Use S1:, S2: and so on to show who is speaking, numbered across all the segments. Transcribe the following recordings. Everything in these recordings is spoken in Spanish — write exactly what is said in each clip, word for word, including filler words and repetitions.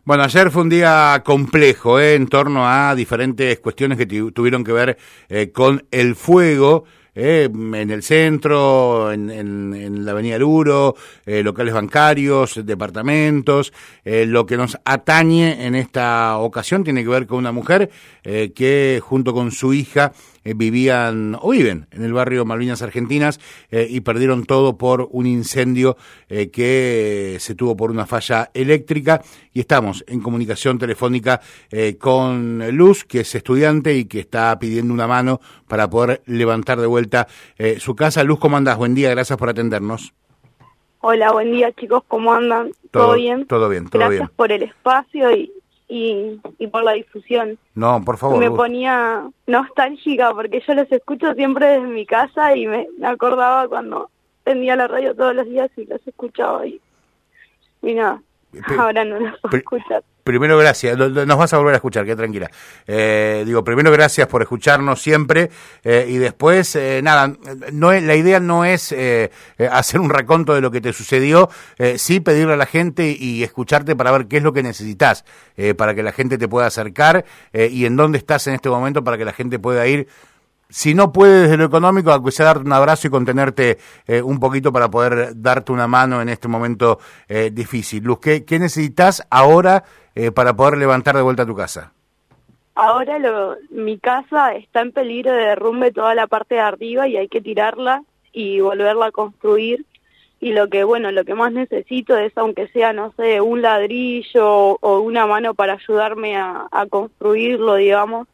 S1: Bueno, ayer fue un día complejo, ¿eh? En torno a diferentes cuestiones que tuvieron que ver eh, con el fuego. Eh, en el centro, en, en, en la avenida Luro, eh, locales bancarios, departamentos. Eh, lo que nos atañe en esta ocasión tiene que ver con una mujer eh, que junto con su hija eh, vivían o viven en el barrio Malvinas Argentinas eh, y perdieron todo por un incendio eh, que se tuvo por una falla eléctrica. Y estamos en comunicación telefónica eh, con Luz, que es estudiante y que está pidiendo una mano para poder levantar de vuelta eh, su casa. Luz, ¿cómo andás? Buen día, gracias por atendernos.
S2: Hola, buen día chicos, ¿cómo andan? ¿Todo, ¿Todo bien?
S1: Todo bien, todo
S2: gracias
S1: bien.
S2: Gracias por el espacio y, y, y por la difusión.
S1: No, por favor.
S2: Me
S1: Luz.
S2: ponía nostálgica porque yo los escucho siempre desde mi casa y me, me acordaba cuando prendía la radio todos los días y los escuchaba y, y nada. Ahora no las puedo escuchar.
S1: Primero, gracias. Nos vas a volver a escuchar, quédate tranquila. Eh, digo, primero, gracias por escucharnos siempre. Eh, y después, eh, nada, no es, la idea no es eh, hacer un raconto de lo que te sucedió, eh, sí pedirle a la gente y escucharte para ver qué es lo que necesitas, eh, para que la gente te pueda acercar eh, y en dónde estás en este momento para que la gente pueda ir. Si no puede desde lo económico, aunque sea darte un abrazo y contenerte eh, un poquito para poder darte una mano en este momento eh, difícil. Luz, ¿qué, qué necesitas ahora eh, para poder levantar de vuelta tu casa?
S2: Ahora lo, mi casa está en peligro de derrumbe toda la parte de arriba y hay que tirarla y volverla a construir. Y lo que, bueno, lo que más necesito es, aunque sea, no sé, un ladrillo o una mano para ayudarme a, a construirlo, digamos.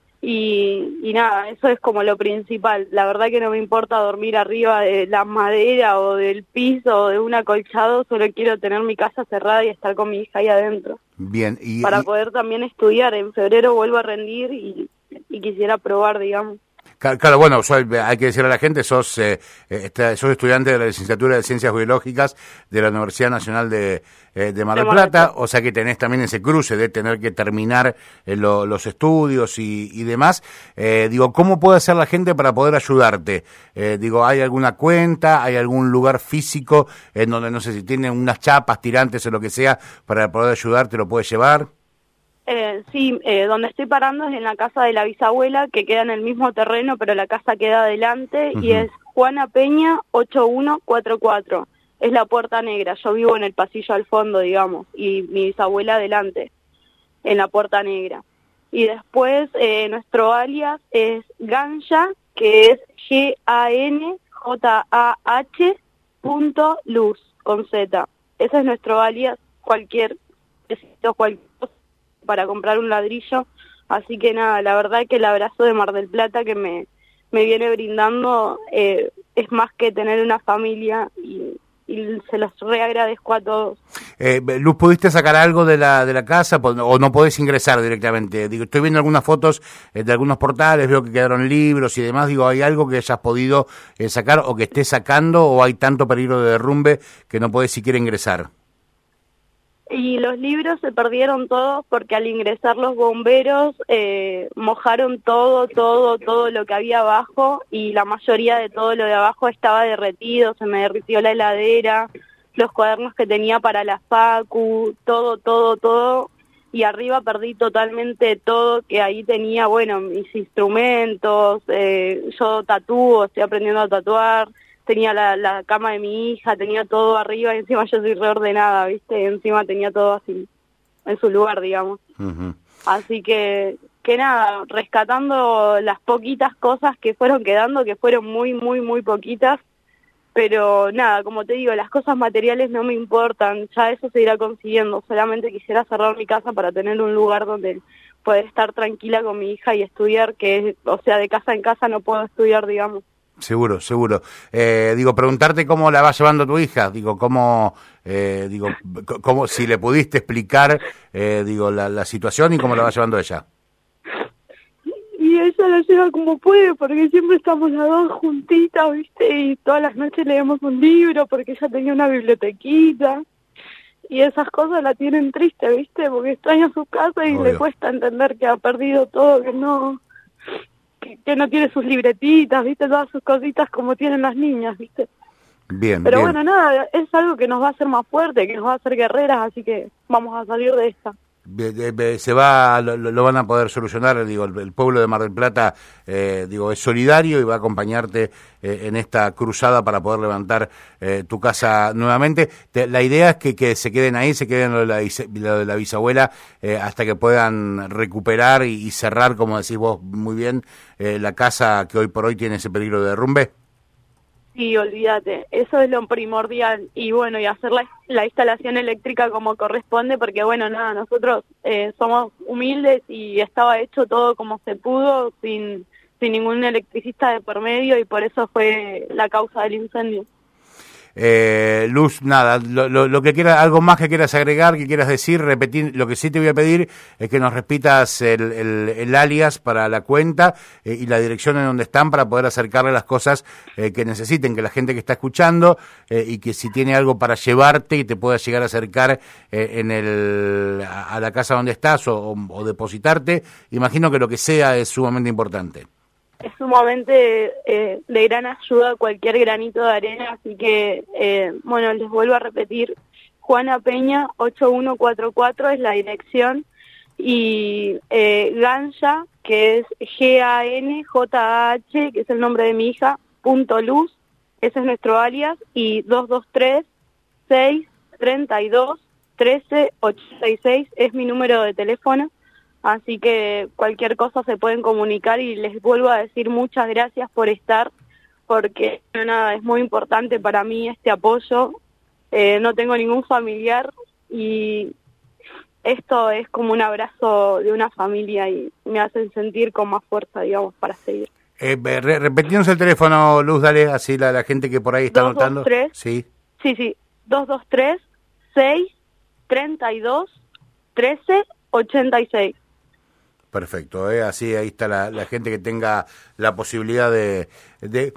S2: Y, y nada, eso es como lo principal. La verdad que no me importa dormir arriba de la madera o del piso o de un acolchado, solo quiero tener mi casa cerrada y estar con mi hija ahí adentro.
S1: Bien. Y,
S2: para
S1: y...
S2: poder también estudiar. En febrero vuelvo a rendir y, y quisiera probar, digamos.
S1: Claro, bueno, hay que decirle a la gente, sos, eh, sos estudiante de la licenciatura de Ciencias Biológicas de la Universidad Nacional de, eh, de Mar del Plata, o sea que tenés también ese cruce de tener que terminar eh, lo, los estudios y, y demás. Eh, digo, ¿cómo puede hacer la gente para poder ayudarte? Eh, digo, ¿hay alguna cuenta, hay algún lugar físico en donde, no sé, si tienen unas chapas, tirantes o lo que sea, para poder ayudarte, lo puedes llevar?
S2: Eh, sí, eh, donde estoy parando es en la casa de la bisabuela, que queda en el mismo terreno, pero la casa queda adelante, uh-huh. Y es Juana Peña ocho uno cuatro cuatro. Es la Puerta Negra, yo vivo en el pasillo al fondo, digamos, y mi bisabuela adelante, en la Puerta Negra. Y después eh, nuestro alias es Ganja, que es G A N J A H punto luz, con Z. Ese es nuestro alias, cualquier, cualquier cosa para comprar un ladrillo, así que nada, la verdad que el abrazo de Mar del Plata que me, me viene brindando eh, es más que tener una familia y, y se los reagradezco a todos.
S1: Eh, Luz, ¿pudiste sacar algo de la de la casa o no podés ingresar directamente? Digo, estoy viendo algunas fotos eh, de algunos portales, veo que quedaron libros y demás, digo, ¿hay algo que hayas podido eh, sacar o que estés sacando o hay tanto peligro de derrumbe que no podés siquiera ingresar?
S2: Y los libros se perdieron todos porque al ingresar los bomberos eh, mojaron todo, todo, todo lo que había abajo y la mayoría de todo lo de abajo estaba derretido, se me derritió la heladera, los cuadernos que tenía para la facu, todo, todo, todo. Y arriba perdí totalmente todo que ahí tenía, bueno, mis instrumentos, eh, yo tatúo, estoy aprendiendo a tatuar. Tenía la, la cama de mi hija, tenía todo arriba y encima yo soy reordenada, ¿viste? Y encima tenía todo así, en su lugar, digamos. Uh-huh. Así que, que nada, rescatando las poquitas cosas que fueron quedando, que fueron muy, muy, muy poquitas, pero nada, como te digo, las cosas materiales no me importan, ya eso se irá consiguiendo, solamente quisiera cerrar mi casa para tener un lugar donde poder estar tranquila con mi hija y estudiar, que, o sea, de casa en casa no puedo estudiar, digamos.
S1: Seguro, seguro. Eh, digo, preguntarte cómo la va llevando tu hija, digo, cómo, eh, digo, cómo, si le pudiste explicar, eh, digo, la, la situación y cómo la va llevando ella.
S2: Y ella la lleva como puede, porque siempre estamos las dos juntitas, ¿viste? Y todas las noches leemos un libro, porque ella tenía una bibliotequita. Y esas cosas la tienen triste, ¿viste? Porque extraña su casa y Obvio. Le cuesta entender que ha perdido todo, que no... que no tiene sus libretitas, ¿viste? Todas sus cositas como tienen las niñas, ¿viste?
S1: Bien,
S2: Pero
S1: bien.
S2: bueno, nada, es algo que nos va a hacer más fuerte, que nos va a hacer guerreras, así que vamos a salir de esta.
S1: de, de, de, se va, lo, lo van a poder solucionar. Digo, el, el pueblo de Mar del Plata, eh, digo, es solidario y va a acompañarte eh, en esta cruzada para poder levantar eh, tu casa nuevamente. Te, la idea es que, que se queden ahí, se queden lo de la, lo de la bisabuela eh, hasta que puedan recuperar y, y cerrar, como decís vos muy bien, eh, la casa que hoy por hoy tiene ese peligro de derrumbe.
S2: Sí, olvídate, eso es lo primordial, y bueno, y hacer la, la instalación eléctrica como corresponde, porque bueno, nada, nosotros eh, somos humildes y estaba hecho todo como se pudo, sin, sin ningún electricista de por medio, y por eso fue la causa del incendio.
S1: Eh, Luz, nada, lo, lo, lo que quieras, algo más que quieras agregar, que quieras decir, repetir, lo que sí te voy a pedir es que nos repitas el, el, el alias para la cuenta eh, y la dirección en donde están para poder acercarle las cosas eh, que necesiten, que la gente que está escuchando eh, y que si tiene algo para llevarte y te pueda llegar a acercar eh, en el a, a la casa donde estás o, o, o depositarte, imagino que lo que sea es sumamente importante.
S2: Es sumamente eh, de gran ayuda cualquier granito de arena, así que, eh, bueno, les vuelvo a repetir, Juana Peña, ocho uno cuatro cuatro es la dirección, y eh, Ganja, que es G A N J A H, que es el nombre de mi hija, punto luz, ese es nuestro alias, y dos dos tres, seis, treinta y dos, trece, ochenta y seis es mi número de teléfono. Así que cualquier cosa se pueden comunicar y les vuelvo a decir muchas gracias por estar, porque nada, es muy importante para mí este apoyo. Eh, no tengo ningún familiar y esto es como un abrazo de una familia y me hacen sentir con más fuerza, digamos, para seguir.
S1: Eh, re repetimos el teléfono, Luz, dale, así la, la gente que por ahí está anotando. Sí,
S2: sí, sí, dos dos tres, seis, treinta y dos, trece, ochenta y seis.
S1: Perfecto, ¿eh? Así ahí está la, la gente que tenga la posibilidad de, de...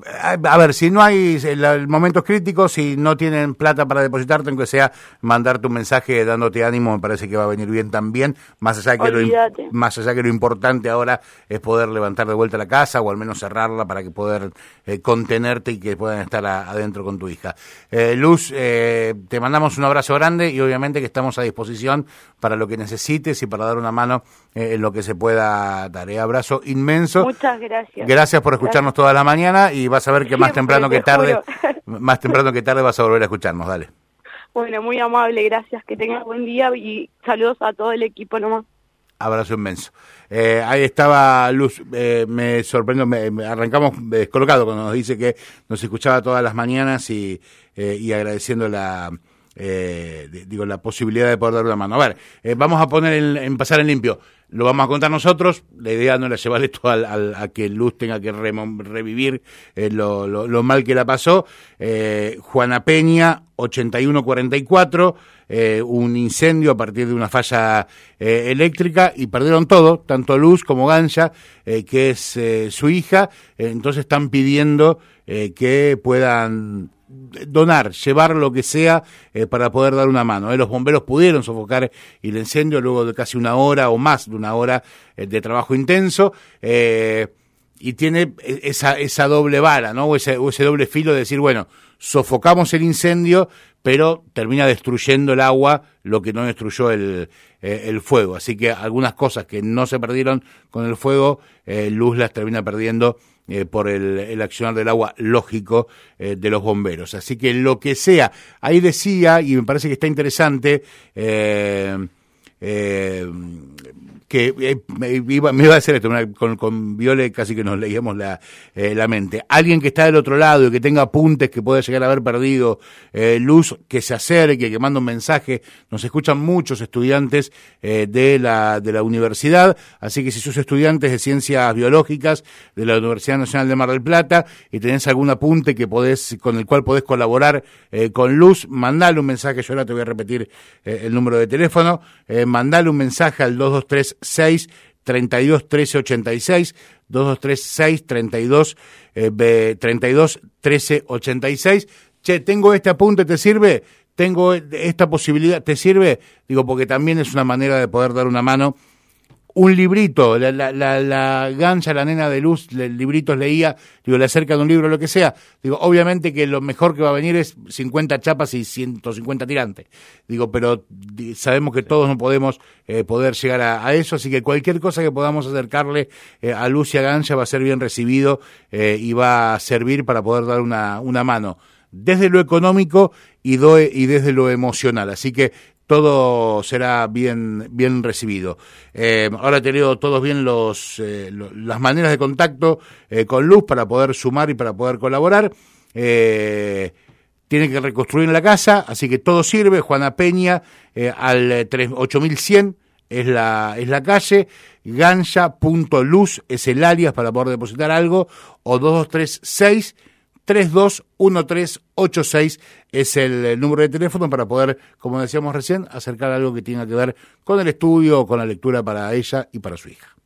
S1: A ver, si no hay el, momentos críticos, si no tienen plata para depositarte, aunque sea mandarte un mensaje dándote ánimo, me parece que va a venir bien también, más allá que lo, más allá que lo importante ahora es poder levantar de vuelta la casa o al menos cerrarla para que poder eh, contenerte y que puedan estar a, adentro con tu hija. Eh, Luz, eh, te mandamos un abrazo grande y obviamente que estamos a disposición para lo que necesites y para dar una mano eh, en lo que se pueda dar. Eh, abrazo inmenso.
S2: Muchas gracias.
S1: Gracias por escucharnos gracias. toda la mañana y vas a ver que más temprano que tarde, más temprano que tarde vas a volver a escucharnos, dale.
S2: Bueno, muy amable, gracias, que tengas buen día y saludos a todo el equipo nomás.
S1: Abrazo inmenso. Eh, ahí estaba Luz, eh, me sorprendió, me, me arrancamos descolocado cuando nos dice que nos escuchaba todas las mañanas y, eh, y agradeciendo la... Eh, digo, la posibilidad de poder dar una mano. A ver, eh, vamos a poner en, en pasar en limpio. Lo vamos a contar nosotros. La idea no era llevar esto al, al, a que Luz tenga que re, revivir eh, lo, lo, lo mal que la pasó. Eh, Juana Peña, ochenta y uno cuarenta y cuatro, eh, un incendio a partir de una falla eh, eléctrica y perdieron todo, tanto Luz como Ganja, eh, que es eh, su hija. Eh, entonces están pidiendo eh, que puedan donar, llevar lo que sea eh, para poder dar una mano. Eh. Los bomberos pudieron sofocar el incendio luego de casi una hora o más de una hora eh, de trabajo intenso eh, y tiene esa, esa doble vara, ¿no? O ese, o ese doble filo de decir, bueno, sofocamos el incendio, pero termina destruyendo el agua lo que no destruyó el, eh, el fuego. Así que algunas cosas que no se perdieron con el fuego, eh, Luz las termina perdiendo Eh, por el, el accionar del agua lógico eh, de los bomberos. Así que lo que sea, ahí decía, y me parece que está interesante, eh, eh, que eh, me, iba, me iba a hacer esto, una, con, con Viole casi que nos leíamos la, eh, la mente. Alguien que está del otro lado y que tenga apuntes que pueda llegar a haber perdido eh, Luz, que se acerque, que manda un mensaje. Nos escuchan muchos estudiantes eh, de la de la universidad, así que si sos estudiantes de ciencias biológicas de la Universidad Nacional de Mar del Plata y tenés algún apunte que podés, con el cual podés colaborar eh, con Luz, mandale un mensaje. Yo ahora te voy a repetir eh, el número de teléfono, eh, mandale un mensaje al dos dos tres seis, treinta y dos, trece, ochenta y seis, dos dos tres seis, treinta y dos, treinta y dos, trece, ochenta y seis. Che, tengo este apunte, ¿te sirve? Tengo esta posibilidad, ¿te sirve? Digo, porque también es una manera de poder dar una mano un librito, la, la, la, la gancha, la nena de Luz, el libritos leía, digo, le acercan un libro, lo que sea. Digo, obviamente que lo mejor que va a venir es cincuenta chapas y ciento cincuenta tirantes. Digo, pero sabemos que todos no podemos eh, poder llegar a, a eso, así que cualquier cosa que podamos acercarle eh, a Luz y a Gancha va a ser bien recibido eh, y va a servir para poder dar una, una mano, desde lo económico y, do, y desde lo emocional. Así que todo será bien bien recibido. Eh, ahora te leo todos bien los eh, lo, las maneras de contacto eh, con Luz para poder sumar y para poder colaborar. Eh, tiene que reconstruir la casa, así que todo sirve. Juana Peña eh, al ocho mil cien es la es la calle. Gancha punto luz es el alias para poder depositar algo, o dos dos tres seis tres dos uno tres ocho seis es el, el número de teléfono para poder, como decíamos recién, acercar algo que tenga que ver con el estudio o con la lectura para ella y para su hija.